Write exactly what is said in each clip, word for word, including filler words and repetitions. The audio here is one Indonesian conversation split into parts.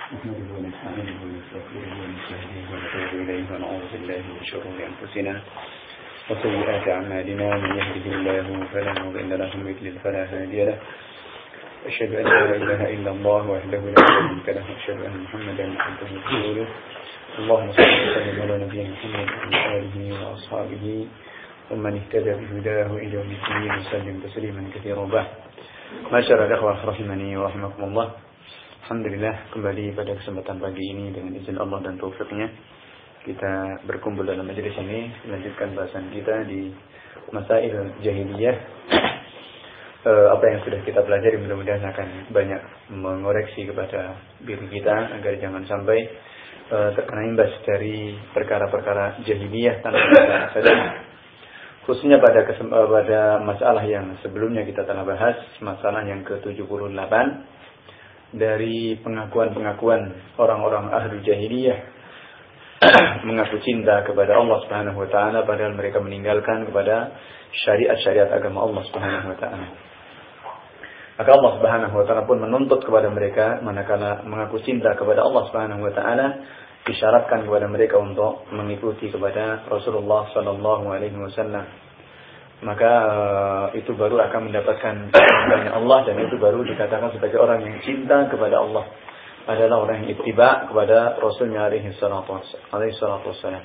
نحمده ونستعينه ونستغفره ونستهديه ونتوب إليه ونعوذ بالله من شرور أنفسنا وسيئات أعمالنا. من يهده الله فلا مضل له ومن يضلل فلا هادي له. أشهد أن لا إله إلا الله وحده لا شريك له وأشهد أن محمدا عبده ورسوله. اللهم صل وسلم على نبينا محمد وعلى آله وأصحابه ومن اهتدى بهداه إلى يوم الدين وسلم تسليما كثيرا. بعد Masyarakat ikhwah rahimani wa rahimakumullah. Alhamdulillah, kembali pada kesempatan pagi ini dengan izin Allah dan taufiknya kita berkumpul dalam majelis ini, melanjutkan bahasan kita di Masail Jahiliyah. e, Apa yang sudah kita pelajari mudah-mudahan akan banyak mengoreksi kepada diri kita agar jangan sampai e, terkena imbas dari perkara-perkara jahiliyah tanpa kita sadari. Khususnya pada kesem- pada masalah yang sebelumnya kita telah bahas, masalah yang ke tujuh puluh delapan dari pengakuan-pengakuan orang-orang ahli jahiliyah mengaku cinta kepada Allah Subhanahu wa taala padahal mereka meninggalkan kepada syariat-syariat agama Allah Subhanahu wa taala. Maka Allah Subhanahu wa taala pun menuntut kepada mereka manakala mengaku cinta kepada Allah Subhanahu wa taala, disyaratkan kepada mereka untuk mengikuti kepada Rasulullah sallallahu alaihi wasallam. Maka uh, itu baru akan mendapatkan cinta Allah, dan itu baru dikatakan sebagai orang yang cinta kepada Allah, adalah orang yang ittiba kepada Rasulnya alaihi salatu wassalam.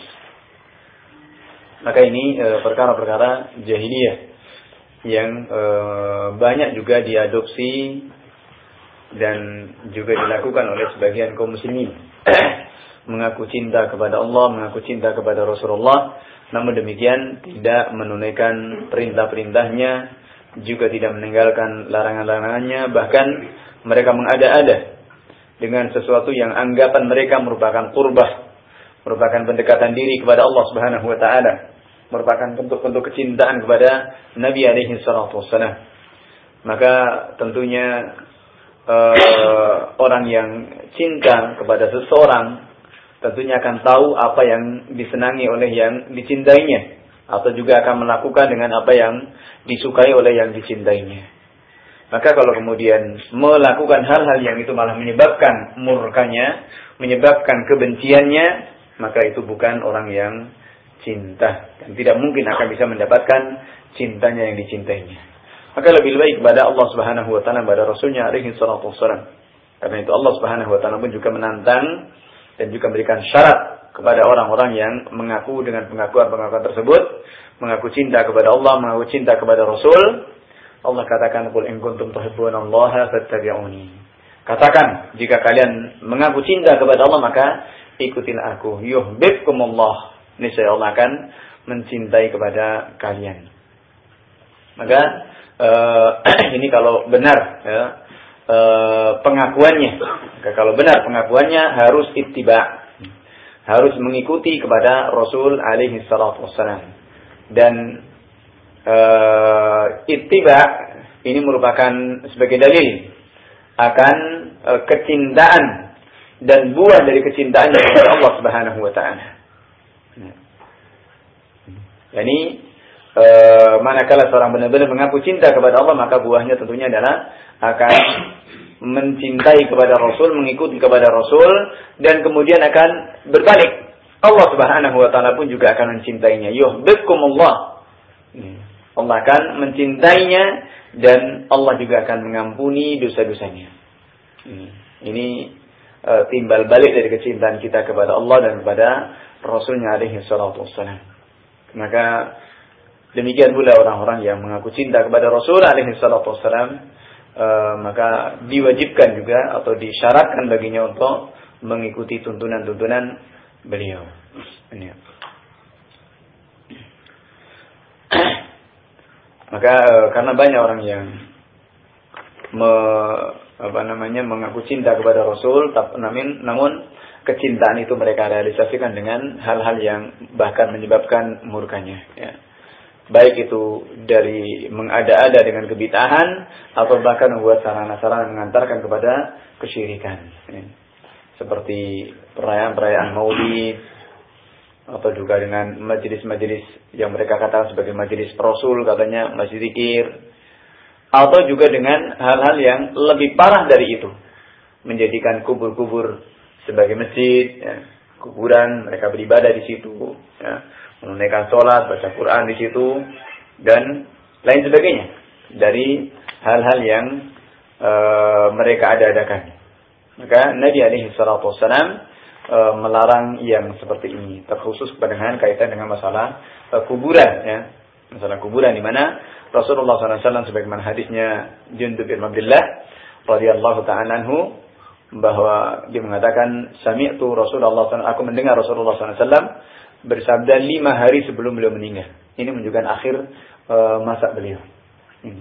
Maka ini uh, perkara-perkara jahiliyah yang uh, banyak juga diadopsi dan juga dilakukan oleh sebagian kaum muslimin. Mengaku cinta kepada Allah, mengaku cinta kepada Rasulullah, namun demikian tidak menunaikan perintah-perintahnya, juga tidak meninggalkan larangan-larangannya, bahkan mereka mengada-ada dengan sesuatu yang anggapan mereka merupakan qurbah, merupakan pendekatan diri kepada Allah Subhanahu wa taala, merupakan bentuk-bentuk kecintaan kepada Nabi alaihi salatu wassalam. Maka tentunya uh, orang yang cinta kepada seseorang tentunya akan tahu apa yang disenangi oleh yang dicintainya, atau juga akan melakukan dengan apa yang disukai oleh yang dicintainya. Maka kalau kemudian melakukan hal-hal yang itu malah menyebabkan murkanya, menyebabkan kebenciannya, maka itu bukan orang yang cinta, dan tidak mungkin akan bisa mendapatkan cintanya yang dicintainya. Maka lebih baik kepada Allah Subhanahu wa taala, kepada Rasulnya alaihi salatu wassalam. Karena itu Allah Subhanahu wa taala pun juga menantang dan juga memberikan syarat kepada orang-orang yang mengaku dengan pengakuan-pengakuan tersebut, mengaku cinta kepada Allah, mengaku cinta kepada Rasul. Allah katakan, "Qul in kuntum tuhibbunallaha fattabi'uni." Katakan, jika kalian mengaku cinta kepada Allah, maka ikutilah aku. Yuhibbukumullah. Niscaya Allah akan mencintai kepada kalian. Maka uh, ini kalau benar ya, E, pengakuannya. Maka kalau benar pengakuannya harus ittiba, harus mengikuti kepada Rasul alaihi salatu wassalam. Dan e, ittiba ini merupakan sebagai dalil akan e, kecintaan dan buah dari kecintaan kepada Allah Subhanahu wa taala. Yani e, manakala seorang benar-benar mengaku cinta kepada Allah, maka buahnya tentunya adalah akan mencintai kepada Rasul, mengikuti kepada Rasul, dan kemudian akan berbalik. Allah Subhanahu wa taala pun juga akan mencintainya. Yuhibbukumullah. Allah akan mencintainya, dan Allah juga akan mengampuni dosa-dosanya. Ini uh, timbal balik dari kecintaan kita kepada Allah dan kepada Rasulnya alaihi salatu wassalam. Maka demikian pula orang-orang yang mengaku cinta kepada Rasul alaihi salatu wassalam, Uh, maka diwajibkan juga atau disyaratkan baginya untuk mengikuti tuntunan-tuntunan beliau. Ini. Maka uh, karena banyak orang yang me, apa namanya mengaku cinta kepada Rasul, namun, namun kecintaan itu mereka realisasikan dengan hal-hal yang bahkan menyebabkan murkanya. Ya. Baik itu dari mengada-ada dengan kebid'ahan, atau bahkan membuat sarana-sarana mengantarkan kepada kesyirikan. Seperti perayaan-perayaan Maulid, atau juga dengan majelis-majelis yang mereka katakan sebagai majelis Rasul, katanya majelis zikir, atau juga dengan hal-hal yang lebih parah dari itu, menjadikan kubur-kubur sebagai masjid, ya. Kuburan mereka beribadah di situ, ya. Menunaikan sholat, baca Quran di situ, dan lain sebagainya dari hal-hal yang uh, mereka ada-adakan. Maka Nabi alaihi salatu wassalam uh, melarang yang seperti ini, terkhusus dengan kaitan dengan masalah uh, kuburan, ya. Masalah kuburan di mana Rasulullah sallallahu alaihi wasallam sebagaimana hadisnya Jundub bin Abdullah radhiyallahu ta'ala anhu, bahwa dia mengatakan sami'tu Rasulullah sallallahu alaihi wasallam, aku mendengar Rasulullah sallallahu alaihi wasallam bersabda lima hari sebelum beliau meninggal. Ini menunjukkan akhir uh, masa beliau. Ini.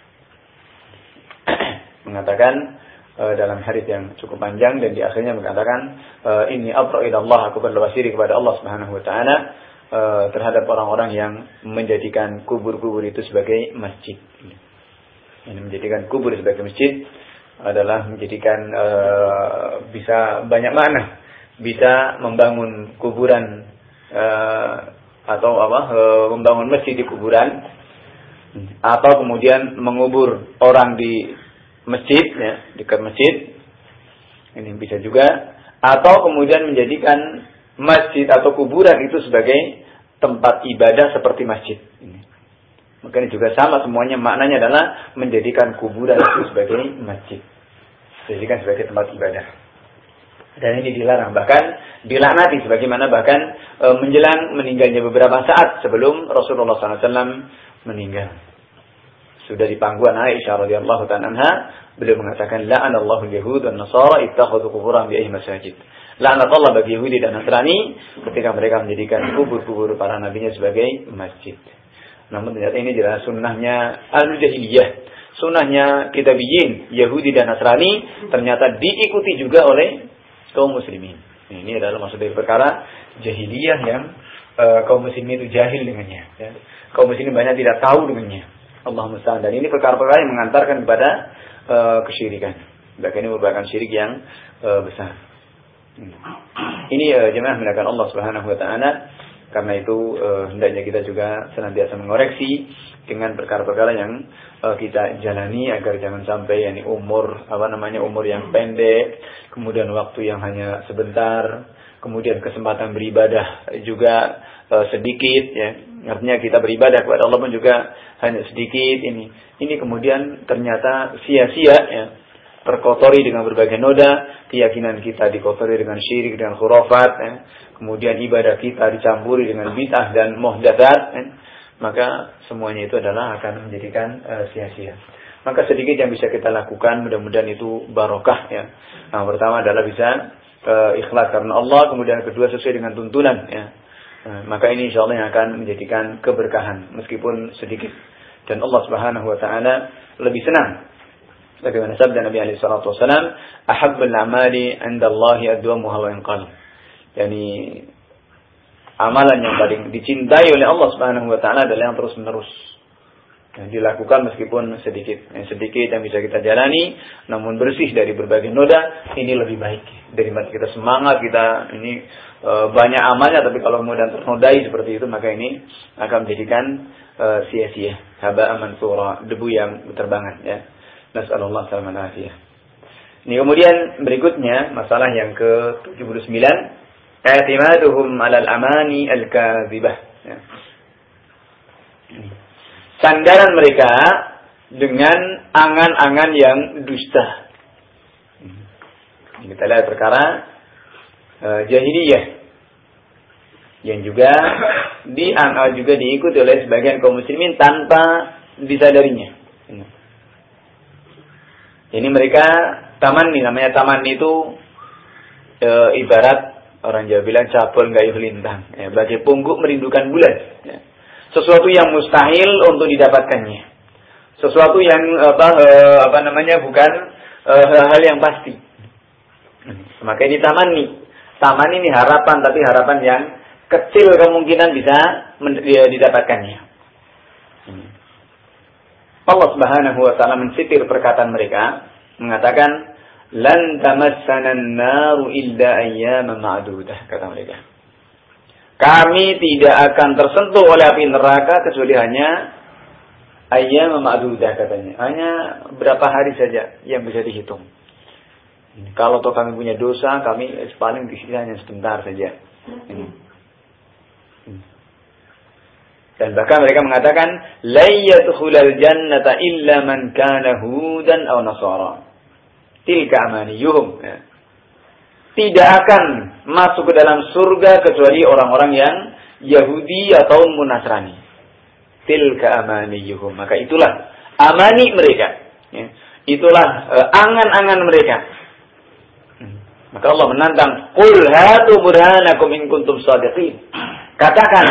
Mengatakan uh, dalam hadis yang cukup panjang, dan di akhirnya mengatakan uh, ini abra'u ila Allah, aku berlepas diri kepada Allah Subhanahu wa taala uh, terhadap orang-orang yang menjadikan kubur-kubur itu sebagai masjid. Ini menjadikan kubur sebagai masjid adalah menjadikan uh, bisa banyak makna, bisa membangun kuburan uh, atau apa uh, membangun masjid di kuburan, atau kemudian mengubur orang di masjid, ya, dekat masjid, ini bisa juga, atau kemudian menjadikan masjid atau kuburan itu sebagai tempat ibadah seperti masjid. Ini. Maka ini juga sama, semuanya maknanya adalah menjadikan kuburan itu sebagai masjid, dijadikan sebagai tempat ibadah. Dan ini dilarang, bahkan dilaknati, sebagaimana bahkan e, menjelang meninggalnya beberapa saat sebelum Rasulullah sallallahu alaihi wasallam meninggal. Sudah di pangkuan Aisyah radhiyallahu ta'ala anha, beliau mengatakan la'anallahu al-yahud wan nasara ittakhadhu quburan bi'ayyi masajid. Laknat Allah bagi Yahudi dan Nasrani ketika mereka menjadikan kubur-kubur para nabinya sebagai masjid. Namun ternyata ini adalah sunnahnya al-jahiliyah, sunnahnya kitabiyin, Yahudi dan Nasrani, ternyata diikuti juga oleh kaum muslimin. Ini adalah maksud dari perkara jahiliyah yang uh, kaum muslimin itu jahil dengannya, ya. Kaum muslimin banyak tidak tahu dengannya. Allahumma musta'an. Dan ini perkara-perkara yang mengantarkan kepada uh, kesyirikan. Bahkan ini merupakan syirik yang uh, besar. Ini uh, jemaah melakukan Allah Subhanahu wa taala. Karena itu uh, hendaknya kita juga senantiasa mengoreksi dengan perkara-perkara yang uh, kita jalani, agar jangan sampai yani umur apa namanya umur yang pendek, kemudian waktu yang hanya sebentar, kemudian kesempatan beribadah juga uh, sedikit, ya. Artinya kita beribadah kepada Allah pun juga hanya sedikit. Ini ini kemudian ternyata sia-sia, ya. Terkotori dengan berbagai noda, keyakinan kita dikotori dengan syirik dan khurafat, ya. Kemudian ibadah kita dicampuri dengan bid'ah dan muhdatsat, ya. Maka semuanya itu adalah akan menjadikan uh, sia-sia. Maka sedikit yang bisa kita lakukan, mudah-mudahan itu barokah, ya. Nah, pertama adalah bisa uh, ikhlas karena Allah, kemudian kedua sesuai dengan tuntunan, ya. Nah, maka ini insyaallah yang akan menjadikan keberkahan meskipun sedikit, dan Allah Subhanahu wa taala lebih senang. Bagaimana sabda Nabi alaihi salatu wasallam, ahabbul a'mali 'inda Allahi adwamuha wa in qalla. Yani amalan yang paling dicintai oleh Allah Subhanahu wa taala adalah yang terus-menerus, yang dilakukan meskipun sedikit. Yang sedikit yang bisa kita jalani namun bersih dari berbagai noda, ini lebih baik daripada kita semangat kita ini e, banyak amalnya tapi kalau kemudian ternodai seperti itu, maka ini akan menjadikan e, sia-sia, haba'an mansura, debu yang berterbangan, ya. Nas'alullah salaman afiyah. Ini kemudian berikutnya masalah yang ke tujuh puluh sembilan, i'timaduhum 'alal amani al-kadzibah, ya. Sandaran mereka dengan angan-angan yang dusta. Kita lihat perkara uh, jahiliyah yang juga dianggap juga diikuti oleh sebagian kaum muslimin tanpa disadarinya. Ini mereka tamanni, namanya tamanni itu e, ibarat orang Jawa bilang capul gayuh lintang, ya, bagai pungguk merindukan bulan, ya. Sesuatu yang mustahil untuk didapatkannya, sesuatu yang apa e, apa namanya bukan e, hal yang pasti. Maka ini tamanni, tamanni ini harapan, tapi harapan yang kecil kemungkinan bisa didapatkannya. Allah Subhanahu wa taala mensitir perkataan mereka, mengatakan lan tamassana an-naru illa ayyaman ma'dudah, kata mereka. Kami tidak akan tersentuh oleh api neraka kecuali hanya ayyaman ma'dudah, katanya. Hanya berapa hari saja yang bisa dihitung. Kalau toh kami punya dosa, kami paling disiksa hanya sebentar saja. Ini. Dan bahkan mereka mengatakan, la yadkhulul jannata illa man kana hudan aw nasara. Tilka amaniyuhum. Ya. Tidak akan masuk ke dalam surga kecuali orang-orang yang Yahudi atau Nasrani. Tilka amaniyuhum. Maka itulah amani mereka. Ya. Itulah uh, angan-angan mereka. Maka Allah menantang, qul hatu burhanakum in kuntum shadiqin. Katakan,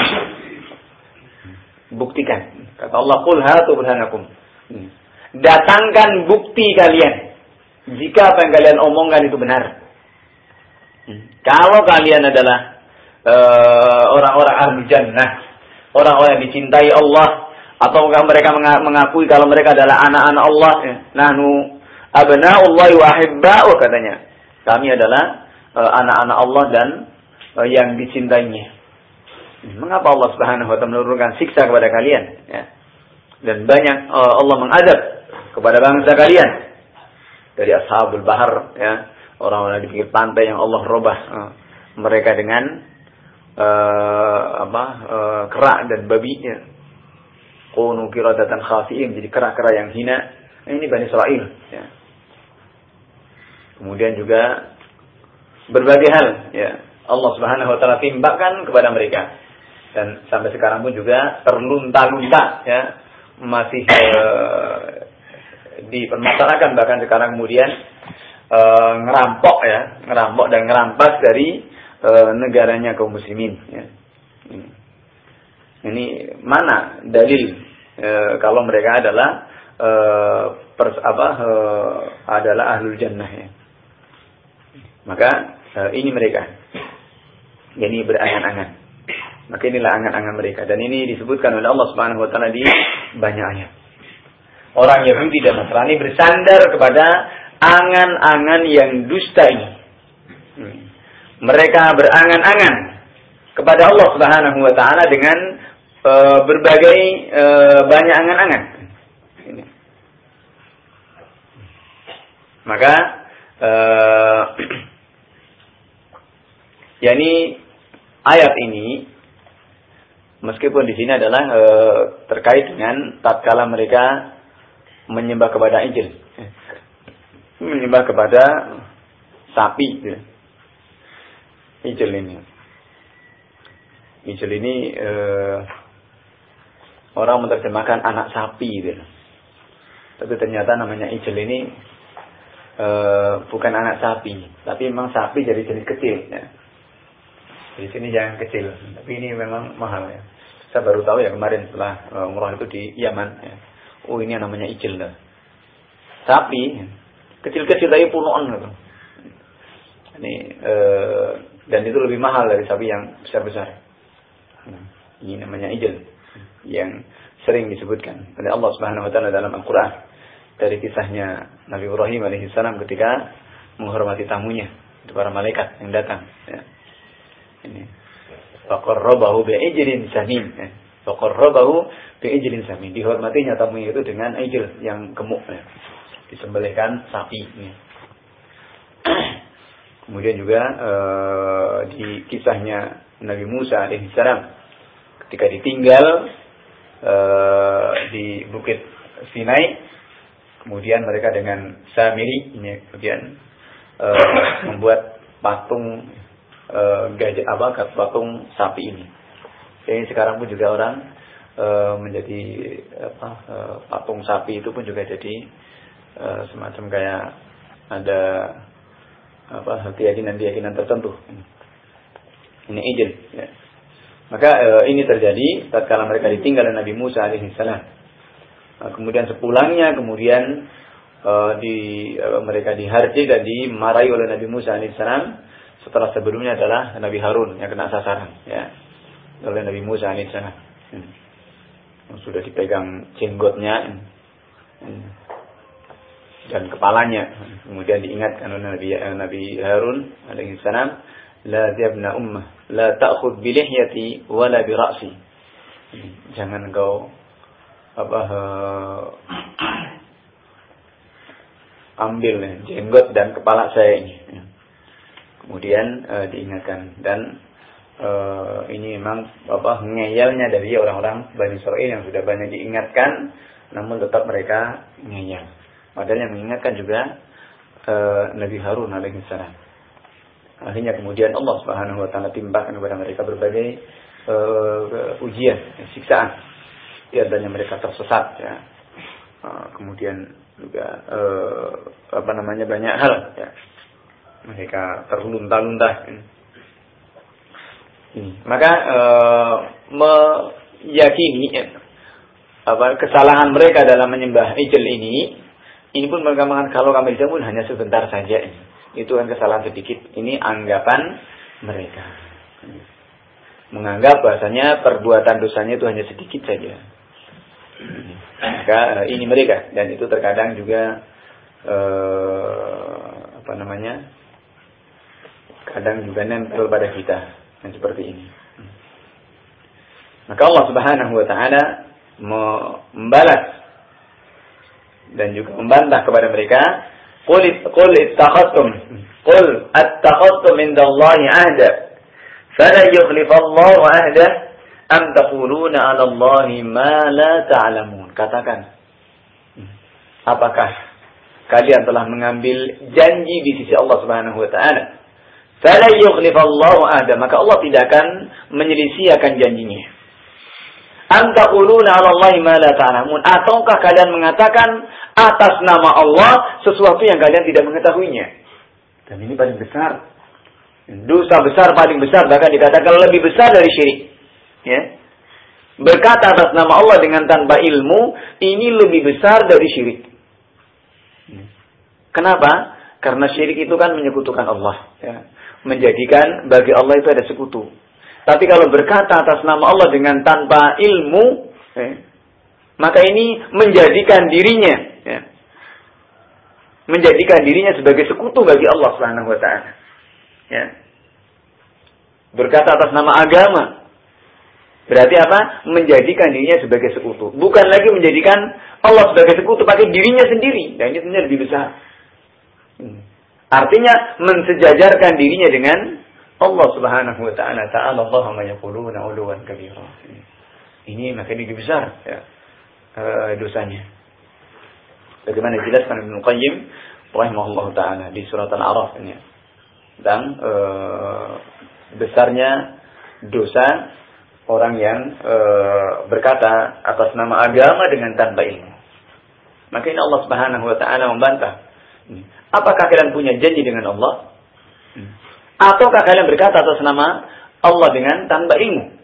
buktikan. Kata Allah, qul hatu burhanakum. Datangkan bukti kalian jika apa yang kalian omongkan itu benar. Kalau kalian adalah uh, orang-orang ahli jannah, orang-orang yang dicintai Allah, atau mereka mengakui kalau mereka adalah anak-anak Allah, nahnu abna'ullahi wa ahibba'u katanya. Kami adalah uh, anak-anak Allah dan uh, yang dicintainya. Mengapa Allah Subhanahu wa taala menurunkan siksa kepada kalian? Ya. Dan banyak uh, Allah mengadab kepada bangsa kalian dari ashabul bahar, ya, orang-orang di pinggir pantai yang Allah robah uh, mereka dengan uh, apa uh, kerak dan babi. Ya. Kunu qiradatan khasi'in, jadi kera-kera yang hina. Ini Bani Israil. Ya. Kemudian juga berbagai hal, ya, Allah Subhanahu wa taala timpakan kepada mereka. Dan sampai sekarang pun juga terlunta-lunta, ya, masih eh, dipermasalahkan, bahkan sekarang kemudian eh, ngerampok, ya, ngerampok dan ngerampas dari eh, negaranya kaum muslimin, ya. Ini, ini mana dalil eh, kalau mereka adalah eh, pers, apa eh, adalah ahlul jannah, ya. Maka uh, ini mereka, ini berangan-angan. Maka inilah angan-angan mereka, dan ini disebutkan oleh Allah Subhanahu wa taala di banyak ayat. Orang Yahudi dan Nasrani bersandar kepada angan-angan yang dusta ini. Hmm. Mereka berangan-angan kepada Allah Subhanahu wa taala dengan uh, berbagai uh, banyak angan-angan. Ini. Maka uh, yakni ayat ini, meskipun di sini adalah e, terkait dengan tatkala mereka menyembah kepada injil, menyembah kepada sapi, ya. Injil ini, injil ini e, orang menerjemahkan anak sapi, ya. Tapi ternyata namanya injil ini e, bukan anak sapi, tapi memang sapi jadi jenis kecil, ya. Di sini yang kecil, tapi ini memang mahal, ya. Saya baru tahu ya kemarin setelah uh, umrah itu di Yaman, ya. Oh, ini yang namanya ijil, lah. Sapi kecil-kecil tapi punuan gitu. Ini uh, dan itu lebih mahal dari sapi yang besar-besar. Ini namanya ijil yang sering disebutkan oleh Allah Subhanahu wa taala dalam Al-Qur'an dari kisahnya Nabi Ibrahim alaihissalam ketika menghormati tamunya, itu para malaikat yang datang, ya. Ini faqarrabahu bi'ijlin samin. Faqarrabahu bi'ijlin samin. Dihormatinya tamunya itu dengan ijl yang gemuk, ya. Disembelihkan sapi, ya. Kemudian juga uh, di kisahnya Nabi Musa alaihissalam ketika ditinggal uh, di Bukit Sinai, kemudian mereka dengan Samiri ini kemudian uh, membuat patung Uh, gajah apa patung sapi ini. Jadi sekarang pun juga orang uh, menjadi apa uh, patung sapi itu pun juga jadi uh, semacam kayak ada apa keyakinan-keyakinan tertentu. Ini ijil, ya. Maka uh, ini terjadi tatkala mereka ditinggal oleh Nabi Musa alaihissalam. Nah, kemudian sepulangnya kemudian uh, di uh, mereka diharji dan dimarahi oleh Nabi Musa alaihissalam. Setelah sebelumnya adalah Nabi Harun yang kena sasaran, ya, oleh Nabi Musa alaihissalam. Hmm. Sudah dipegang jenggotnya, hmm, dan kepalanya. Kemudian diingatkan oleh Nabi, Nabi Harun alaihissalam, la yabna ummah, la ta'khud bi lihyati wala bi ra'si. Jangan engkau apa uh, ambil ya, jenggot dan kepala saya ini. Ya. Kemudian uh, diingatkan dan uh, ini memang apa ngeyelnya dari orang-orang Bani Israil yang sudah banyak diingatkan, namun tetap mereka ngeyel. Padahal yang mengingatkan juga uh, Nabi Harun alaihissalam. Akhirnya kemudian Allah Subhanahu wa taala timpakan kepada mereka berbagai uh, ujian, siksaan. Di antaranya mereka tersesat ya. Uh, kemudian juga uh, apa namanya banyak hal ya. Mereka terlunta-lunta. Ini. Maka uh, meyakini ya, apa kesalahan mereka dalam menyembah ijl ini, ini pun mereka mengatakan kalau kami pun hanya sebentar saja. Itu kan kesalahan sedikit. Ini anggapan mereka. Menganggap bahasanya perbuatan dosanya itu hanya sedikit saja. Maka ini mereka, dan itu terkadang juga uh, apa namanya? kadang juga nempel pada kita yang seperti ini. Maka Allah Subhanahu wa taala membalas dan juga membantah kepada mereka, qul qul ittakhadtum qul attakhadtum indallahi ahda fala yukhlifallahu ahda am taquluna 'ala Allahi ma la ta'lamun. Katakan, apakah kalian telah mengambil janji di sisi Allah Subhanahu wa taala? Fala yukhlifallahu ahda, maka Allah tidak akan menyelisih akan janjinya. Am taquluna 'ala Allahi ma la ta'lamun, ataukah kalian mengatakan atas nama Allah sesuatu yang kalian tidak mengetahuinya? Dan ini paling besar. Dosa besar paling besar, bahkan dikatakan lebih besar dari syirik. Ya. Berkata atas nama Allah dengan tanpa ilmu, ini lebih besar dari syirik. Kenapa? Karena syirik itu kan menyekutukan Allah, ya. Menjadikan bagi Allah itu ada sekutu. Tapi kalau berkata atas nama Allah dengan tanpa ilmu, ya, maka ini menjadikan dirinya, ya, menjadikan dirinya sebagai sekutu bagi Allah Subhanahu wa taala. Ya. Berkata atas nama agama, berarti apa? Menjadikan dirinya sebagai sekutu. Bukan lagi menjadikan Allah sebagai sekutu, pakai dirinya sendiri. Dan ini sebenarnya lebih besar. Artinya mensejajarkan dirinya dengan Allah Subhanahu wa taala. Ta'ala Allah ma yaquluna 'uluwan kabira. Ini makin lebih besar ya, uh, dosanya. Bagaimana dijelaskan Ibnu Qayyim rahimahullahu taala di surat Al-A'raf ini. Dan uh, besarnya dosa orang yang uh, berkata atas nama agama dengan tanpa ilmu. Maka ini Allah Subhanahu wa taala membantah. Apakah kalian punya janji dengan Allah? Ataukah kalian berkata atas nama Allah dengan tanpa ilmu?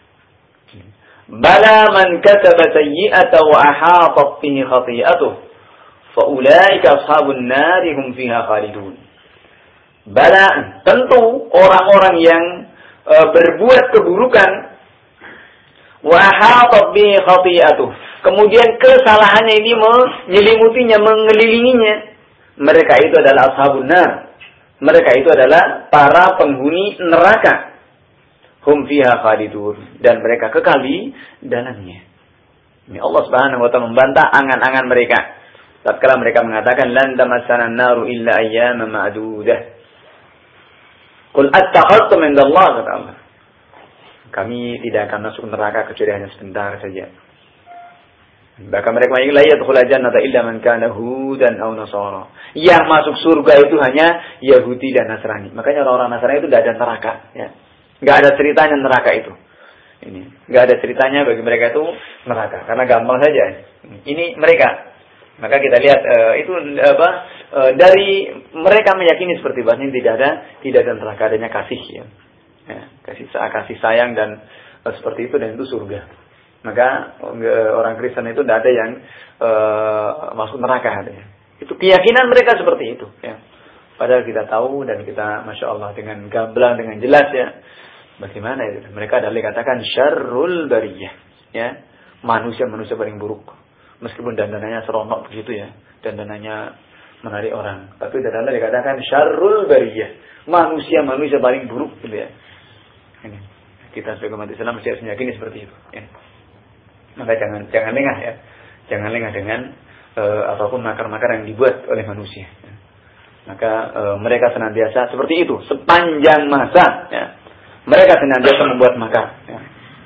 Bala man kataba sayyi'atan wa ahatat bihi khati'atuh fa ulaika ashabun nar hum fiha khalidun. Bala, tentu orang-orang yang e, berbuat keburukan wa ahatat bihi khati'atuh, kemudian kesalahannya ini menyelimutinya, mengelilinginya, mereka itu adalah ashabun nar. Mereka itu adalah para penghuni neraka. Hum fiha khalidun, dan mereka kekal di dalamnya. Ini Allah Subhanahu wa taala membantah angan-angan mereka. Tatkala mereka mengatakan lan tamassana an-naru illa ayyaman ma'dudah. Qul attakhadtum indallahi kata Allah. Kami tidak akan masuk neraka kecuali hanya sebentar saja. Bahkan mereka mengatakan la yadkhulul jannata illa man kana hudan aw nasara. Yang masuk surga itu hanya Yahudi dan Nasrani. Makanya orang-orang Nasrani itu tidak ada neraka, ya. Enggak ada ceritanya neraka itu. Ini, enggak ada ceritanya bagi mereka itu neraka, karena gampang saja. Ini mereka. Maka kita lihat uh, itu apa uh, dari mereka meyakini seperti bahasanya tidak ada tidak ada neraka, adanya kasih, ya. Ya, kasih kasih sayang dan uh, seperti itu, dan itu surga. Maka orang Kristen itu tidak ada yang uh, masuk neraka, adanya. Itu keyakinan mereka seperti itu, ya. Padahal kita tahu dan kita Masya Allah dengan gamblang, dengan jelas, ya, bagaimana itu. Mereka adalah dikatakan syarrul bariyah, ya, manusia-manusia paling buruk. Meskipun dandanannya seronok begitu, ya, dandanannya menarik orang, tapi adalah dikatakan syarrul bariyah, manusia-manusia paling buruk, gitu, ya. Ini kita sebagai umat Islam mesti meyakini seperti itu, ya. Maka jangan jangan lengah, ya, jangan lengah dengan uh, ataupun makar-makar yang dibuat oleh manusia. Maka uh, mereka senantiasa seperti itu sepanjang masa. Ya. Mereka senantiasa membuat makar. Ya.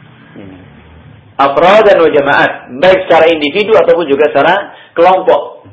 Afrad dan jamaat, baik secara individu ataupun juga secara kelompok.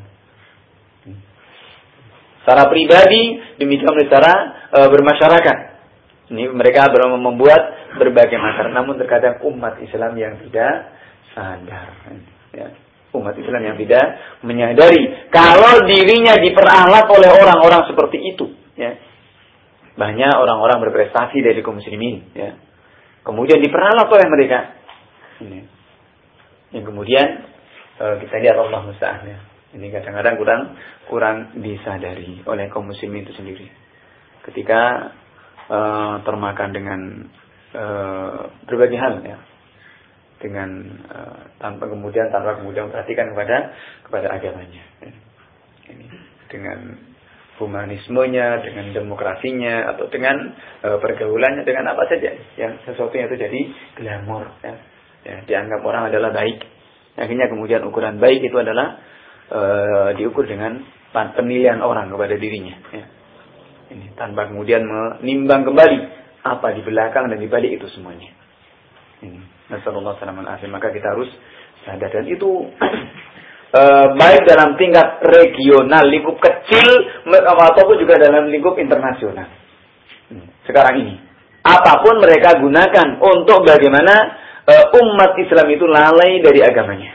Secara pribadi, demikian secara e, bermasyarakat. Ini mereka membuat berbagai makar. Namun terkadang umat Islam yang tidak sadar. Ya. Umat Islam yang tidak menyadari kalau dirinya diperalat oleh orang-orang seperti itu. Ya. Banyak orang-orang berprestasi dari kaum muslimin. Ya. Kemudian diperalat oleh mereka. Ini. Yang kemudian e, kita lihat Allah musta'an. Ya. Ini kadang-kadang kurang kurang disadari oleh kaum muslimin itu sendiri. Ketika e, termakan dengan e, berbagai hal, ya, dengan e, tanpa kemudian tanpa kemudian memperhatikan kepada kepada agamanya. Ya. Ini dengan humanismenya, dengan demokrasinya, atau dengan e, pergaulannya, dengan apa saja yang sesuatu yang itu jadi glamor. Ya. Ya, dianggap orang adalah baik. Akhirnya kemudian ukuran baik itu adalah e, diukur dengan penilaian orang kepada dirinya. Ya. Ini tanpa kemudian menimbang kembali apa di belakang dan di balik itu semuanya. Ini. Nasallallahu alaihi. Maka kita harus sadar, dan itu e, baik dalam tingkat regional, lingkup kecil, ataupun juga dalam lingkup internasional. Sekarang ini, apapun mereka gunakan untuk bagaimana umat Islam itu lalai dari agamanya,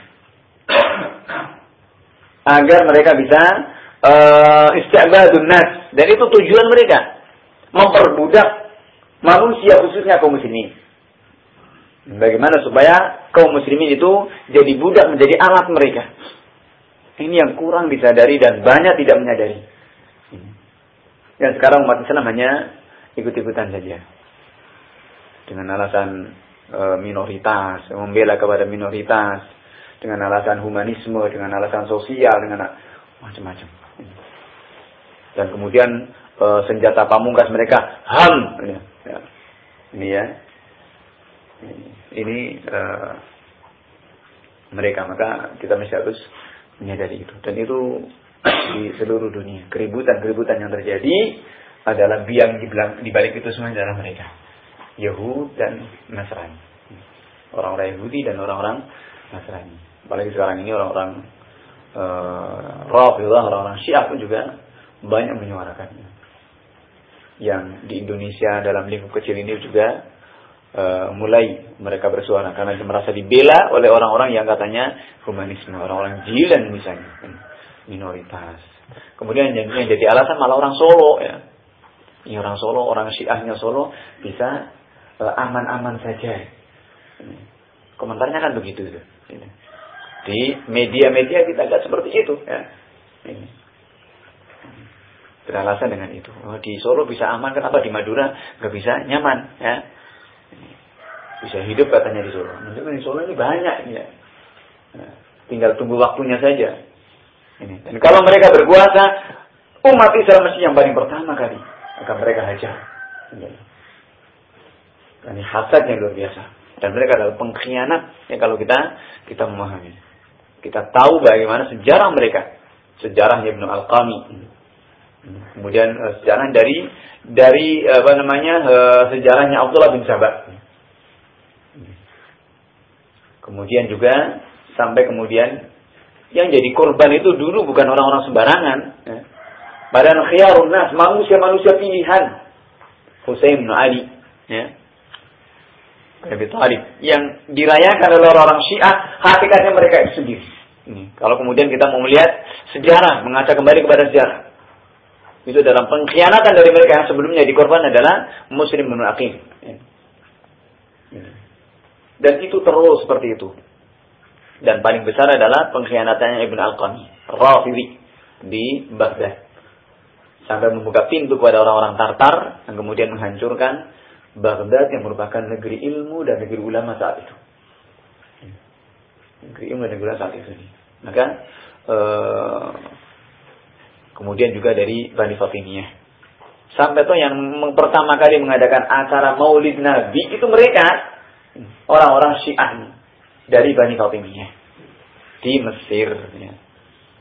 agar mereka bisa uh, isti'badun nas, dan itu tujuan mereka, memperbudak manusia khususnya kaum muslimin. Bagaimana supaya kaum muslimin itu jadi budak, menjadi alat mereka. Ini yang kurang disadari dan banyak tidak menyadari. Dan sekarang umat Islam hanya ikut-ikutan saja dengan alasan minoritas, membela kepada minoritas, dengan alasan humanisme, dengan alasan sosial, dengan macam-macam. Dan kemudian e, senjata pamungkas mereka H A M. Ya. Ini ya, ini e, mereka. Maka kita mesti harus menyadari itu. Dan itu di seluruh dunia, keributan-keributan yang terjadi adalah biang di balik itu semua adalah mereka. Yahud dan Nasrani. Orang-orang Yahudi dan orang-orang Nasrani. Apalagi sekarang ini orang-orang uh, Rafidhah, orang-orang Syiah pun juga banyak menyuarakannya. Yang di Indonesia dalam lingkup kecil ini juga uh, mulai mereka bersuara karena merasa dibela oleh orang-orang yang katanya humanisme, orang-orang jilan misalnya, minoritas. Kemudian yang jadi alasan malah orang Solo, ya. Ini orang Solo, orang Syiahnya Solo bisa aman-aman saja. Komentarnya kan begitu. Di media-media kita agak seperti itu. Ya. Beralasan dengan itu. Oh, di Solo bisa aman, kenapa di Madura nggak bisa nyaman? Ya. Bisa hidup katanya di Solo. Menurut di Solo ini banyak. Ya. Tinggal tunggu waktunya saja. Ini. Dan kalau mereka berkuasa, umat Islam mesti yang paling pertama kali akan mereka hajar. Ini hasadnya luar biasa. Dan mereka adalah pengkhianat. Ya, kalau kita kita memahami, kita tahu bagaimana sejarah mereka, sejarahnya Ibnu Al-Qami, kemudian uh, sejarah dari dari apa namanya uh, sejarahnya Abdullah bin Sabah, kemudian juga sampai kemudian yang jadi korban itu dulu bukan orang-orang sembarangan. Ya. Padahal khiyarun nas, manusia-manusia pilihan. Husain bin Ali, ya. Abi Thalib, yang dirayakan oleh orang-orang Syiah, hakikatnya mereka itu sendiri. Ini. Kalau kemudian kita mau melihat sejarah, mengaca kembali kepada sejarah, itu dalam pengkhianatan dari mereka yang sebelumnya dikorban adalah Muslim bin Aqil. Dan itu terus seperti itu. Dan paling besar adalah pengkhianatannya Ibn Al-Qami, Rafidhi di Baghdad. Sampai membuka pintu kepada orang-orang Tartar yang kemudian menghancurkan Baghdad yang merupakan negeri ilmu dan negeri ulama saat itu. Negeri ilmu dan negeri ulama saat itu. Maka eh, kemudian juga dari Bani Fatimiyah. Sampai tuh yang pertama kali mengadakan acara Maulid Nabi itu mereka, orang-orang Syiah dari Bani Fatimiyah di Mesir. Ya.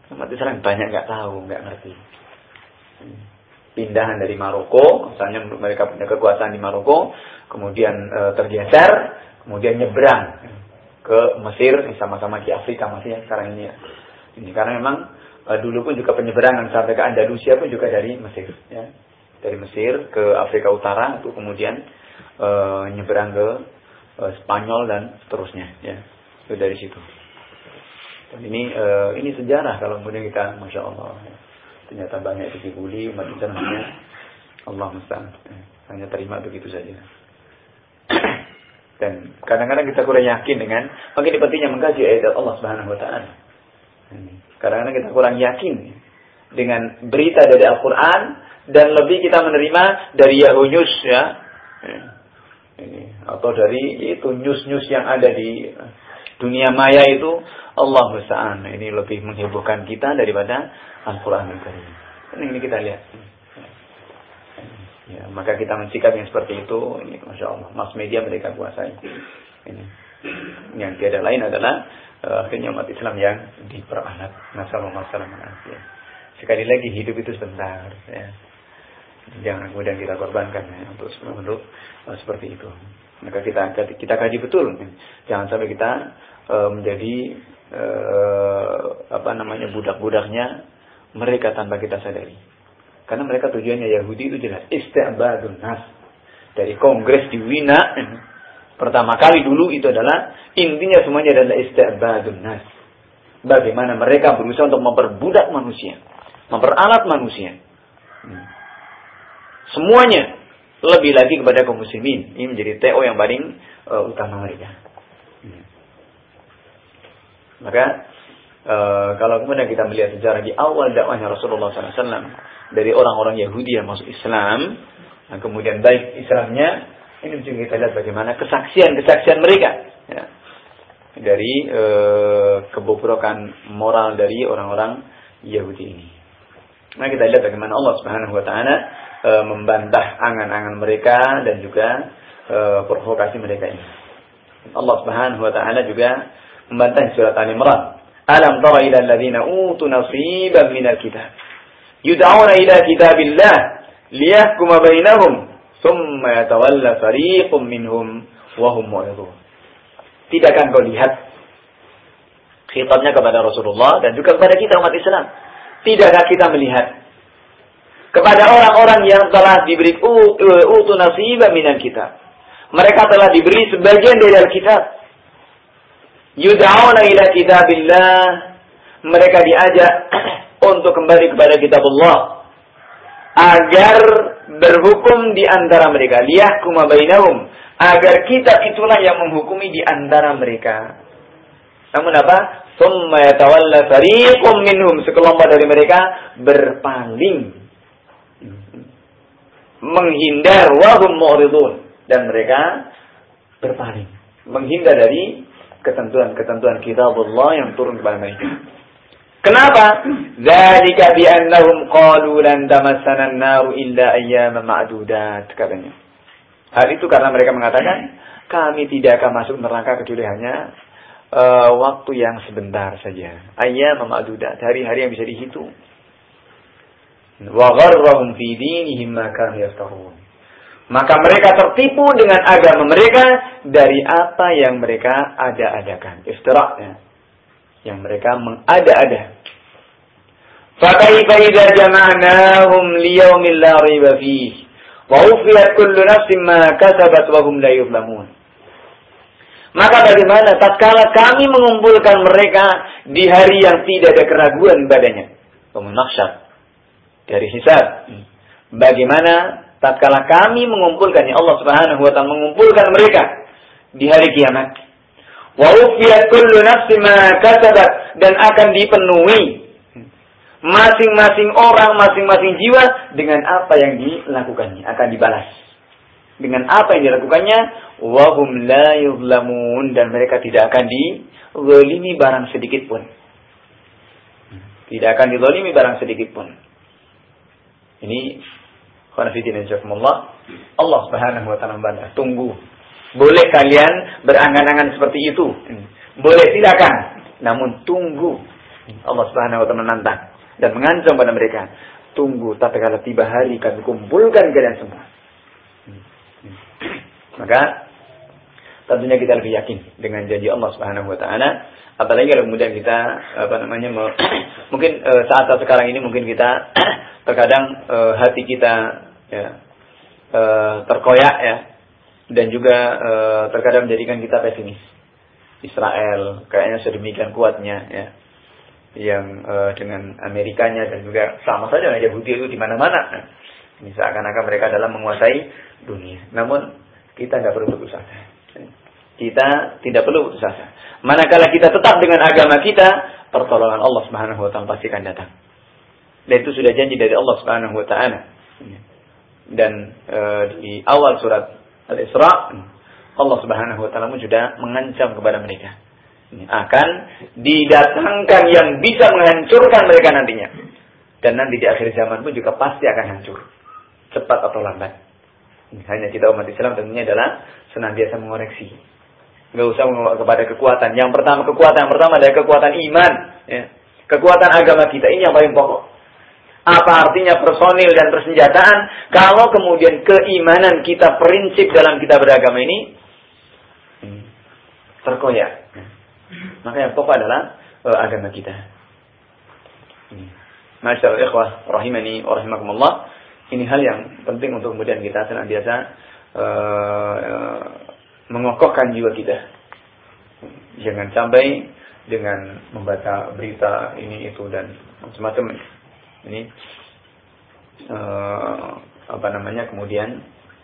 Umat Islam banyak nggak tahu, nggak ngerti. Pindahan dari Maroko, misalnya mereka punya kekuasaan di Maroko, kemudian e, tergeser, kemudian nyebrang ke Mesir, sama-sama di Afrika masih ya sekarang ini ya. Ini karena memang e, dulu pun juga penyeberangan sampai ke Andalusia pun juga dari Mesir, ya. Dari Mesir ke Afrika Utara, itu kemudian e, nyebrang ke e, Spanyol dan seterusnya, ya. Itu dari situ. Dan ini e, ini sejarah kalau kemudian kita, masya Allah. Ya. Ternyata banyak dikibuli umat Islam hanya Allah musta'an, hanya terima begitu saja. Dan kadang-kadang kita kurang yakin dengan makin pentingnya mengkaji ayat Allah Subhanahu Wa Taala. Kadang-kadang kita kurang yakin dengan berita dari Al-Quran dan lebih kita menerima dari Yahoo News ya, ini atau dari itu news-news yang ada di dunia maya itu. Allah musta'an, ini lebih menghebohkan kita daripada Al-Quran Al-Karim. Ini kita lihat. Ya, maka kita mensikap yang seperti itu, ini masya Allah, mass media mereka kuasai. Ini yang tiada lain adalah uh, akhirnya umat Islam yang diperalat. Nasallallahu alaihi wasallam. Sekali lagi hidup itu sebentar. Ya. Jangan kemudian kita korbankan ya, untuk untuk uh, seperti itu. Maka kita kita kaji betul. Jangan sampai kita uh, menjadi Uh, apa namanya budak-budaknya mereka tanpa kita sadari. Karena mereka tujuannya Yahudi itu jelas isti'badun nas. Dari kongres di Wina pertama kali dulu itu adalah intinya semuanya adalah isti'badun nas. Bagaimana mereka berusaha untuk memperbudak manusia, memperalat manusia. Hmm. Semuanya lebih lagi kepada kaum muslimin. Ini menjadi T O yang paling uh, utama mereka. Hmm. Maka e, kalau kemudian kita melihat sejarah di awal dakwahnya Rasulullah shallallahu alaihi wasallam dari orang-orang Yahudi yang masuk Islam, nah kemudian baik Islamnya, ini juga kita lihat bagaimana kesaksian-kesaksian mereka ya, dari e, kebobrokan moral dari orang-orang Yahudi ini. Nah kita lihat bagaimana Allah Subhanahu Wa Taala e, membantah angan-angan mereka dan juga e, provokasi mereka ini. Allah Subhanahu Wa Taala juga membantah surat Al-Imran. Alam tara ila alladziina utu nasiban minal kitab. Yud'auna ila kitabillah liyahkuma bainahum, thumma yatawalla fariqum minhum wa hum mu'ridun. Tidakkah engkau lihat, khitabnya kepada Rasulullah dan juga kepada kita umat Islam, tidakkah kita melihat kepada orang-orang yang telah diberi utu nasiban minal kitab. Mereka telah diberi sebagian dari Alkitab. Yud'auna ila kitabillah, mereka diajak untuk kembali kepada kitab Allah agar berhukum di antara mereka, liyahkuma bainahum, agar kitab itulah yang menghukumi di antara mereka. Namun apa? Tsumma yatawalla fariqum minhum, sekelompok dari mereka berpaling, menghindar, wa hum mu'ridun, dan mereka berpaling, menghindar dari ketentuan-ketentuan kitabullah yang turun kepada mereka. Kenapa? Dzalika bi annahum qalu lan tamassana an-nar illa ayyaman ma'dudat, katanya. Hal itu karena mereka mengatakan kami tidak akan masuk neraka kecuali hanya uh, waktu yang sebentar saja. Ayyaman ma'dudat, hari-hari yang bisa dihitung. Wa gharrahum fi dinihim ma kanu yaftarun. Maka mereka tertipu dengan agama mereka dari apa yang mereka ada-adakan. Iftira' ya. Yang mereka mengada-ada. فَكَيْفَ إِذَا جَمَعْنَاهُمْ لِيَوْمٍ لَا رَيْبَ فِيهِ وَوُفِّيَتْ كُلُّ نَفْسٍ مَا كَسَبَتْ وَهُمْ لَا يُظْلَمُونَ. Maka bagaimana tatkala kami mengumpulkan mereka di hari yang tidak ada keraguan padanya. Pemunaksyat dari hisab. Bagaimana tatkala kami mengumpulkan, ya Allah Subhanahu wa taala mengumpulkan mereka di hari kiamat. Wa ufiyat kullu nafsin ma kasabat, dan akan dipenuhi masing-masing orang, masing-masing jiwa dengan apa yang dilakukannya, akan dibalas dengan apa yang dilakukannya. Wa hum la yuzlamun, dan mereka tidak akan dizalimi barang sedikit pun. Tidak akan dizalimi barang sedikit pun. Ini Allah Subhanahu wa taala membantah. Tunggu. Boleh kalian berangan-angan seperti itu. Boleh, silakan. Namun tunggu. Allah Subhanahu wa taala menantang dan mengancam pada mereka, tunggu tatkala tiba hari kami kumpulkan kalian semua. Maka tentunya kita lebih yakin dengan janji Allah Subhanahu wa taala, apalagi kalau kemudian kita apa namanya mungkin uh, saat-saat sekarang ini mungkin kita terkadang uh, hati kita ya uh, terkoyak ya, dan juga uh, terkadang menjadikan kita pesimis. Israel kayaknya sedemikian kuatnya ya, yang uh, dengan Amerikanya dan juga sama saja Yahudi itu di mana-mana. Ini seakan-akan mereka dalam menguasai dunia. Namun kita tidak perlu putus asa. Kita tidak perlu putus asa. Manakala kita tetap dengan agama kita, pertolongan Allah Subhanahu wa taala pasti akan datang. Dan itu sudah janji dari Allah Subhanahu wa taala. Dan uh, di awal surat Al-Isra, Allah Subhanahu wa taala sudah mengancam kepada mereka, akan didatangkan yang bisa menghancurkan mereka nantinya. Dan nanti di akhir zaman pun juga pasti akan hancur, cepat atau lambat. Hanya kita umat Islam tentunya adalah senantiasa mengoreksi. Enggak usah mengacu kepada kekuatan. Yang pertama kekuatan yang pertama adalah kekuatan iman, ya. Kekuatan agama kita ini yang paling pokok. Apa artinya personil dan persenjataan kalau kemudian keimanan kita, prinsip dalam kita beragama ini terkoyak? Maka yang pokok adalah uh, agama kita. Masyaallah ikhwah rahimani wa rahimakumullah. Ini hal yang penting untuk kemudian kita senantiasa uh, uh, mengokohkan jiwa kita. Jangan sampai dengan membaca berita ini itu dan macam-macam ini uh, apa namanya kemudian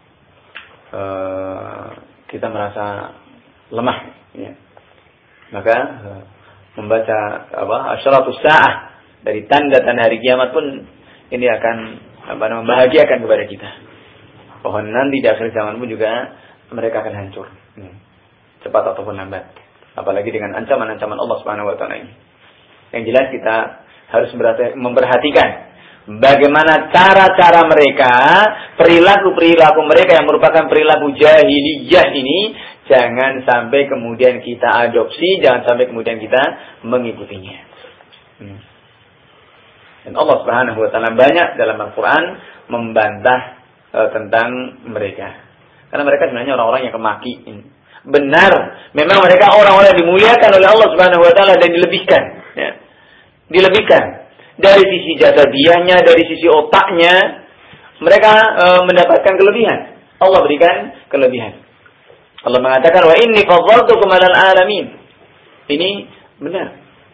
uh, kita merasa lemah ya. Maka uh, membaca apa asyratus saah dari tanda-tanda hari kiamat pun ini akan apa namanya membahagiakan kepada kita. Pohon nanti di akhir zaman pun juga mereka akan hancur, hmm. cepat ataupun lambat. Apalagi dengan ancaman-ancaman Allah Subhanahu wa taala ini. Yang jelas kita harus memperhatikan bagaimana cara-cara mereka, perilaku-perilaku mereka yang merupakan perilaku jahiliyah ini, jangan sampai kemudian kita adopsi, jangan sampai kemudian kita mengikutinya. Hmm. Dan Allah Subhanahu wa taala banyak dalam Al-Qur'an membantah uh, tentang mereka. Karena mereka sebenarnya orang-orang yang kemaki. Benar, memang mereka orang-orang yang dimuliakan oleh Allah Subhanahu wa taala dan dilebihkan, ya. Dilebihkan dari sisi jasadiahnya, dari sisi otaknya, mereka e, mendapatkan kelebihan. Allah berikan kelebihan. Allah mengatakan wa inni faddaltukum 'alal 'alamin. Ini benar.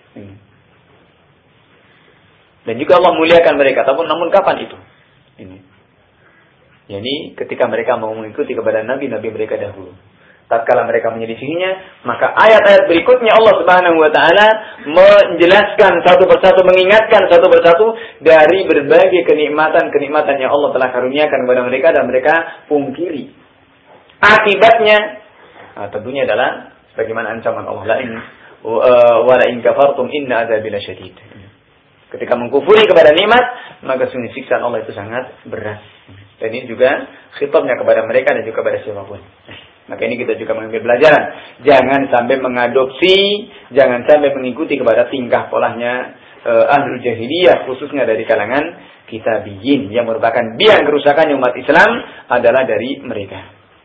Dan juga Allah muliakan mereka, tapi namun kapan itu? Ini. Yani ketika mereka mau mengikuti kepada nabi-nabi mereka dahulu. Tatkala mereka menyelisihinya, maka ayat-ayat berikutnya Allah Subhanahu wa taala menjelaskan satu persatu, mengingatkan satu persatu dari berbagai kenikmatan-kenikmatan yang Allah telah karuniakan kepada mereka dan mereka pungkiri. Akibatnya nah, tentunya adalah sebagaimana ancaman Allah, la in wa la in kafartum inna adzabi lasyadid. Ketika mengkufuri kepada nikmat, maka sungguh siksaan Allah itu sangat berat. Dan ini juga khitabnya kepada mereka dan juga kepada siapapun. Maka ini kita juga mengambil pelajaran. Jangan sampai mengadopsi, jangan sampai mengikuti kepada tingkah polanya uh, ahlul jahiliyah, khususnya dari kalangan kitabiyin, yang merupakan biang kerusakan umat Islam adalah dari mereka.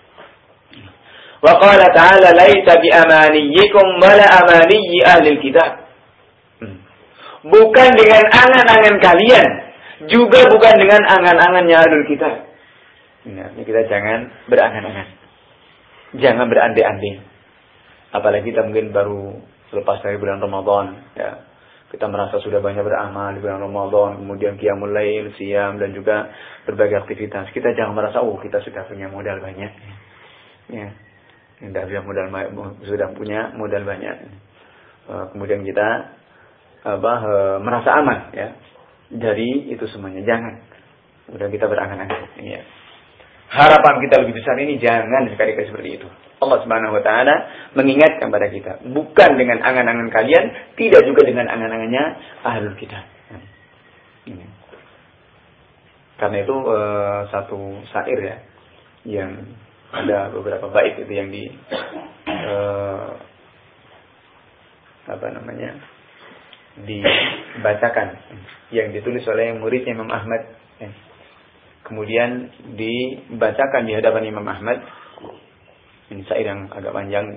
Wa qala ta'ala laisa bi amaniyikum wala amaniyi ahlil kitab. Bukan dengan angan-angan kalian, juga bukan dengan angan-angannya ahlul kitab. Nah, ini kita jangan berangan-angan. Jangan berandai-andai. Apalagi kita mungkin baru selepas dari bulan Ramadan, ya. Kita merasa sudah banyak beramal di bulan Ramadan, kemudian qiyamul lail, siyam dan juga berbagai aktivitas. Kita jangan merasa oh kita sudah punya modal banyak. Ya. Sudah punya modal sudah punya modal banyak. Kemudian kita apa merasa aman ya dari itu semuanya. Jangan. Udah kita berangan-angan, ya. Harapan kita lebih besar ini jangan sekali-kali seperti itu. Allah Subhanahu wa taala mengingatkan pada kita, bukan dengan angan-angan kalian, tidak juga dengan angan-angannya ahlul kitab. Ini. Karena itu uh, satu syair ya, yang ada beberapa bait itu yang di uh, apa namanya dibacakan yang ditulis oleh muridnya Imam Ahmad. Kemudian dibacakan di hadapan Imam Ahmad. Ini syair yang agak panjang.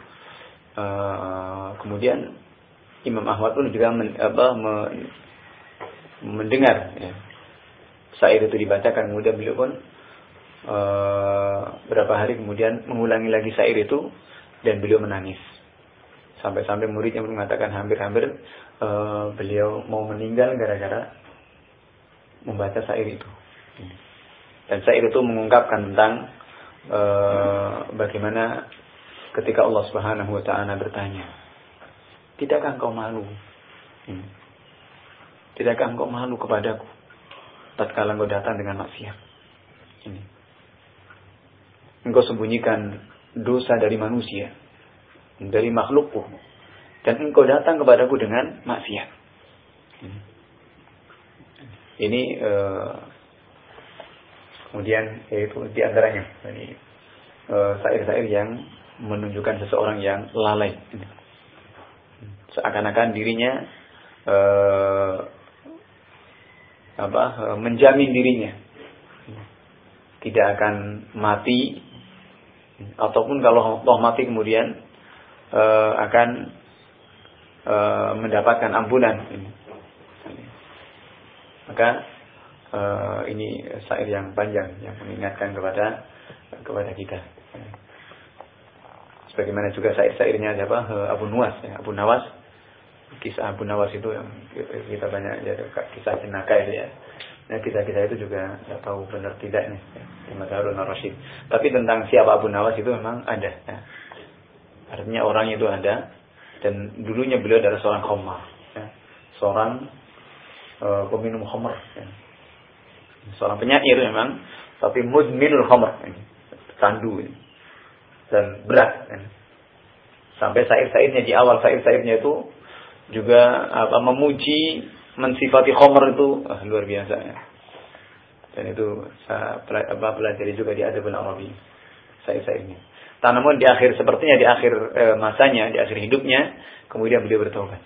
Uh, kemudian Imam Ahmad pun juga men, apa, me, mendengar ya, syair itu dibacakan. Kemudian beliau pun uh, berapa hari kemudian mengulangi lagi syair itu dan beliau menangis. Sampai-sampai muridnya mengatakan hampir-hampir uh, beliau mau meninggal gara-gara membaca syair itu. Dan syair itu mengungkapkan tentang uh, bagaimana ketika Allah Subhanahu wa taala bertanya, "Tidakkah engkau malu? Hmm. Tidakkah engkau malu kepadaku tatkala engkau datang dengan maksiat? Ini. Engkau sembunyikan dosa dari manusia, dari makhlukku, dan engkau datang kepadaku dengan maksiat." Hmm. Ini uh, kemudian yaitu di antaranya ini uh, syair-syair yang menunjukkan seseorang yang lalai, seakan-akan dirinya uh, apa uh, menjamin dirinya tidak akan mati, ataupun kalau toh mati kemudian uh, akan uh, mendapatkan ampunan. Maka uh, ini syair yang panjang yang mengingatkan kepada kepada kita. Sebagaimana juga syair-syairnya siapa? Abu Nuwas, ya. Abu Nawas. Kisah Abu Nawas itu yang kita banyak ya, kisah jenaka itu ya. Nah, kisah-kisah itu juga tidak tahu benar tidaknya ya, di Harun ar-Rasyid. Tapi tentang siapa Abu Nawas itu memang ada. Ya. Artinya orang itu ada, dan dulunya beliau adalah seorang khamar, ya. Seorang uh, peminum khamar, ya. Seorang penyair memang, tapi mudminul khamar, ya. Candu ini. Dan berat kan. Sampai syair-syairnya di awal syair-syairnya itu juga apa memuji, mensifati khamr itu ah, luar biasa ya. Dan itu saya apa pelajari juga di Adabul Arabi syair-syairnya. Namun di akhir sepertinya di akhir e, masanya, di akhir hidupnya, kemudian beliau bertaubat.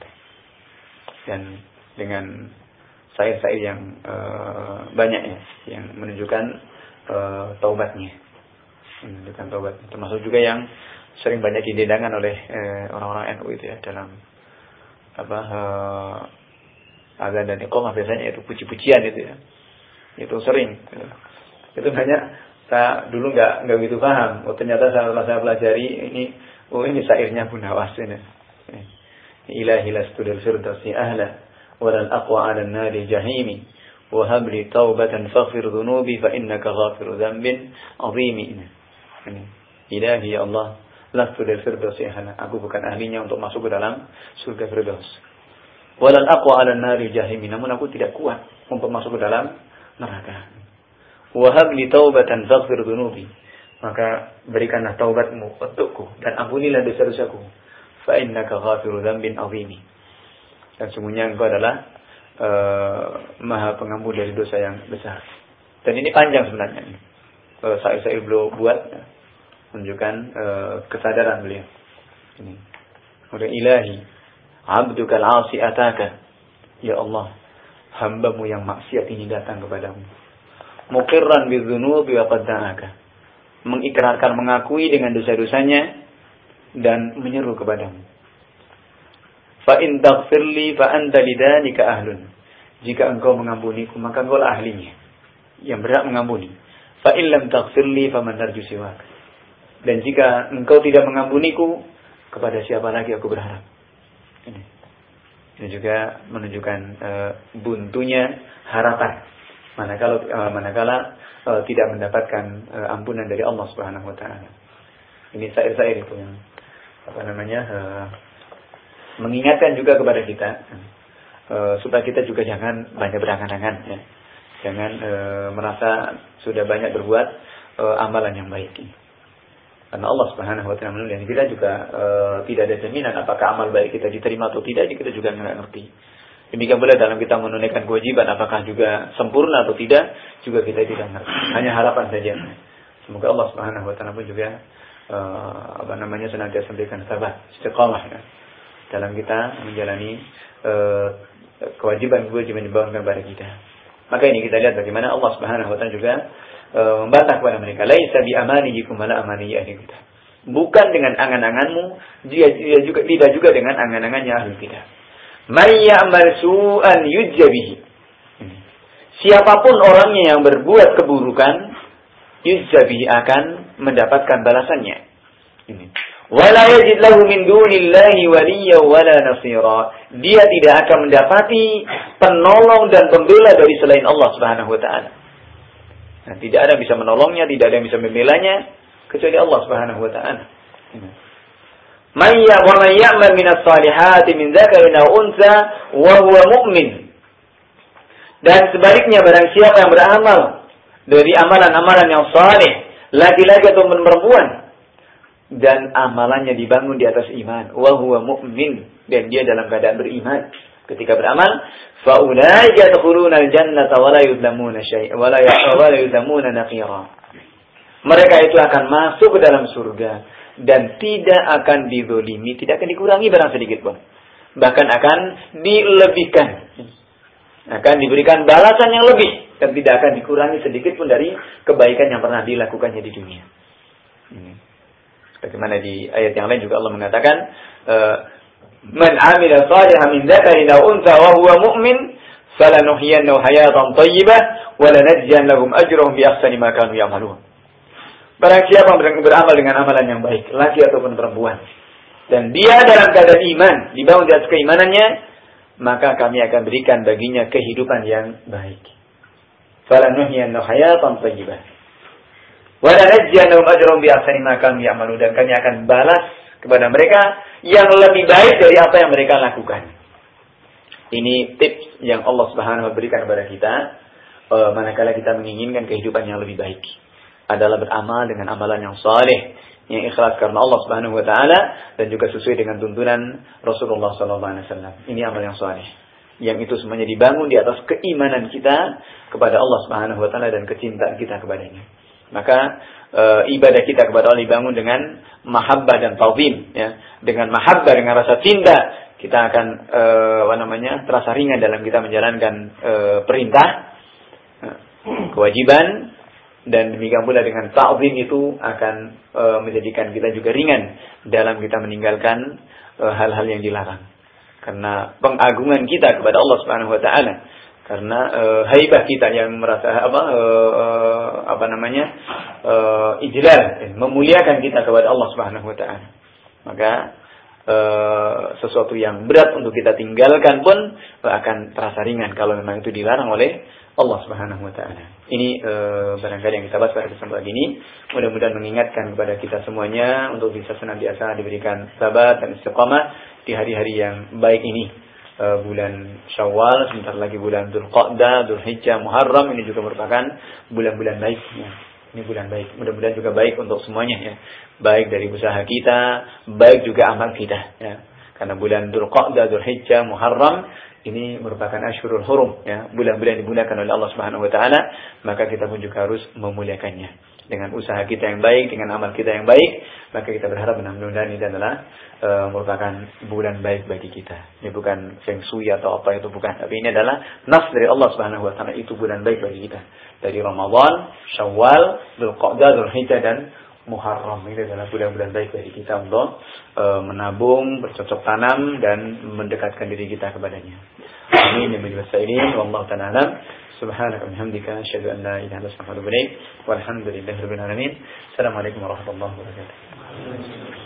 Dan dengan syair-syair yang e, banyak ya, yang menunjukkan e, taubatnya. Menunjukkan taubat. Termasuk juga yang sering banyak didendangkan oleh eh, orang-orang N U itu ya dalam apa eh, azan dan iqamah biasanya itu puji-pujian itu ya. Itu sering. Gitu. Itu banyak saya dulu nggak nggak begitu paham. Oh ternyata setelah saya pelajari ini, oh ini syairnya Abu Nawas ini. Ilahi lastu dal firdausi ahla walal aqwa 'ala an-nari jahimi wa hab li taubatan faghfir dhunubi fa innaka ghafiru dhanbin 'azimi. Ini. Ilahi ya Allah, lastu dal firdausi ahla. Aku bukan ahlinya untuk masuk ke dalam surga firdaus. Walal aqwa 'ala an-nari jahimi. Namun aku tidak kuat untuk masuk ke dalam neraka. Wa hab li taubatan faghfir dhunubi. Maka berikanlah taubatmu untukku dan ampunilah dosa-dosaku. Fa innaka ghafiru dhanbin 'azimi. Dan sesungguhnya engkau adalah uh, Maha Pengampun dari dosa yang besar. Dan ini panjang sebenarnya. Uh, syair-syair beliau buat ya, menunjukkan uh, kesadaran beliau. Ini. Udah ilahi, abduka al-asi ataka. Ya Allah, hambamu yang maksiat ini datang kepadamu. Muqirran bidzunubi wa qad da'aka. Mengikrarkan, mengakui dengan dosa-dosanya dan menyeru kepadamu. Fa in taghfirli fa anta lidanika ahlun. Jika engkau mengampuniku, maka engkau lah ahlinya, yang berhak mengampuni. Fa in lam taghfirli fa man tarju siwak. Dan jika engkau tidak mengampuniku, kepada siapa lagi aku berharap? Ini, ini juga menunjukkan uh, buntunya harapan. Manakala uh, manakala uh, tidak mendapatkan uh, ampunan dari Allah Subhanahu wa taala. Ini syair-syair itu yang apa namanya uh, mengingatkan juga kepada kita uh, supaya kita juga jangan banyak berangan-angan ya. Jangan uh, merasa sudah banyak berbuat uh, amalan yang baik ini. Karena Allah Subhanahu wa taala menilai kita juga uh, tidak ada jaminan apakah amal baik kita diterima atau tidak, kita juga enggak ngerti. Demikian pula dalam kita menunaikan kewajiban apakah juga sempurna atau tidak, juga kita tidak ngerti. Hanya harapan saja. Semoga Allah Subhanahu wa taala pun juga uh, apa namanya senantiasa memberikan sabar, istiqamah ya, dalam kita menjalani uh, kewajiban-kewajiban yang dibawakan kepada kita. Maka ini kita lihat bagaimana Allah Subhanahu wa taala juga uh, membantah kepada mereka, laisa bi amaniyikum wala amaniyi ahli kitab. Bukan dengan angan-anganmu, dia, dia juga tidak juga dengan angan-angannya ahli kitab. May ya'mal su'an yujza bihi. Siapapun orangnya yang berbuat keburukan, yujza bihi, akan mendapatkan balasannya. Ini. Wala yajid lahu min dunillahi waliyya wala nasira. Dia tidak akan mendapati penolong dan pembela dari selain Allah Subhanahu wa taala. Nah, tidak ada yang bisa menolongnya, tidak ada yang bisa membelanya kecuali Allah Subhanahu wa taala. Man ya'mal min as-salihati min dzakarin aw unsa wa huwa mu'min. Dan sebaliknya barang siapa yang beramal dari amalan-amalan yang saleh, laki-laki atau perempuan, dan amalannya dibangun di atas iman, wa huwa mu'min, dan dia dalam keadaan beriman ketika beramal, fa ulaika yadkhuluna al-jannata wa la yuzlamuna syai'a wa la yuzlamuna naqira. Mereka itu akan masuk ke dalam surga dan tidak akan dizolimi, tidak akan dikurangi barang sedikit pun. Bahkan akan dilebihkan. Akan diberikan balasan yang lebih dan tidak akan dikurangi sedikit pun dari kebaikan yang pernah dilakukannya di dunia. Ini. Bagaimana di ayat yang lain juga Allah mengatakan, man 'amila shalihan min dzakarin aw untha wa huwa mu'min falanuhyiyannahu hayatan thayyibah wa lanajziyannahum ajrahum bi ahsani ma kanu ya'malun. Barang siapa yang beramal dengan amalan yang baik, laki ataupun perempuan, dan dia dalam keadaan iman, dibangun di atas keimanannya, maka kami akan berikan baginya kehidupan yang baik. Falanuhyiyannahu hayatan thayyibah wa lanajziyannahum ajrahum bi ahsani ma kanu ya'malun, dan kami akan balas kepada mereka yang lebih baik dari apa yang mereka lakukan. Ini tips yang Allah Subhanahu wa taala berikan kepada kita uh, manakala kita menginginkan kehidupan yang lebih baik, adalah beramal dengan amalan yang saleh, yang ikhlas karena Allah Subhanahu wa taala dan juga sesuai dengan tuntunan Rasulullah sallallahu alaihi wasallam. Ini amal yang saleh. Yang itu semuanya dibangun di atas keimanan kita kepada Allah Subhanahu wa taala dan kecintaan kita kepadanya. Maka e, ibadah kita kepada Allah dibangun dengan mahabbah dan ta'zim, ya. Dengan mahabbah, dengan rasa cinta, kita akan e, apa namanya? terasa ringan dalam kita menjalankan e, perintah, kewajiban. Dan demikian pula dengan ta'zim itu akan e, menjadikan kita juga ringan dalam kita meninggalkan e, hal-hal yang dilarang. Karena pengagungan kita kepada Allah Subhanahu wa taala, karena e, haibah kita yang merasa apa e, e, apa namanya? E, ijlal, memuliakan kita kepada Allah Subhanahu wa taala. Maka e, sesuatu yang berat untuk kita tinggalkan pun akan terasa ringan kalau memang itu dilarang oleh Allah Subhanahu wa taala. Ini e, barangkali yang kita bahas pada kesempatan ini. Mudah-mudahan mengingatkan kepada kita semuanya untuk bisa senantiasa diberikan sabar dan istiqamah di hari-hari yang baik ini. E, bulan Syawal, sebentar lagi bulan Dzulqa'dah, Dzulhijjah, Muharram, ini juga merupakan bulan-bulan baik, ya. Ini bulan baik. Mudah-mudahan juga baik untuk semuanya, ya. Baik dari usaha kita, baik juga amal kita, ya. Karena bulan Dzulqa'dah, Dzulhijjah, Muharram ini merupakan Ashhurul Hurum, ya, bulan-bulan dimuliakan oleh Allah Subhanahu wa taala, maka kita pun juga harus memuliakannya dengan usaha kita yang baik, dengan amal kita yang baik. Maka kita berharap mudah-mudahan ini adalah e, merupakan bulan baik bagi kita. Ini bukan feng shui atau apa itu, bukan, tapi ini adalah nas dari Allah Subhanahu wa taala, itu bulan baik bagi kita. Dari Ramadan, Syawal, Dzulqa'dah, Dzulhijjah dan Muharram, ini adalah bulan-bulan baik bagi kita untuk e, menabung, bercocok tanam dan mendekatkan diri kita kepadanya. Amin ya rabbal alamin. Wallahu ta'ala alam. Subhanaka wa bihamdika asyhadu an la ilaha illa anta astaghfiruka wa atubu ilaik. Walhamdulillahirabbil alamin. Assalamualaikum warahmatullahi wabarakatuh.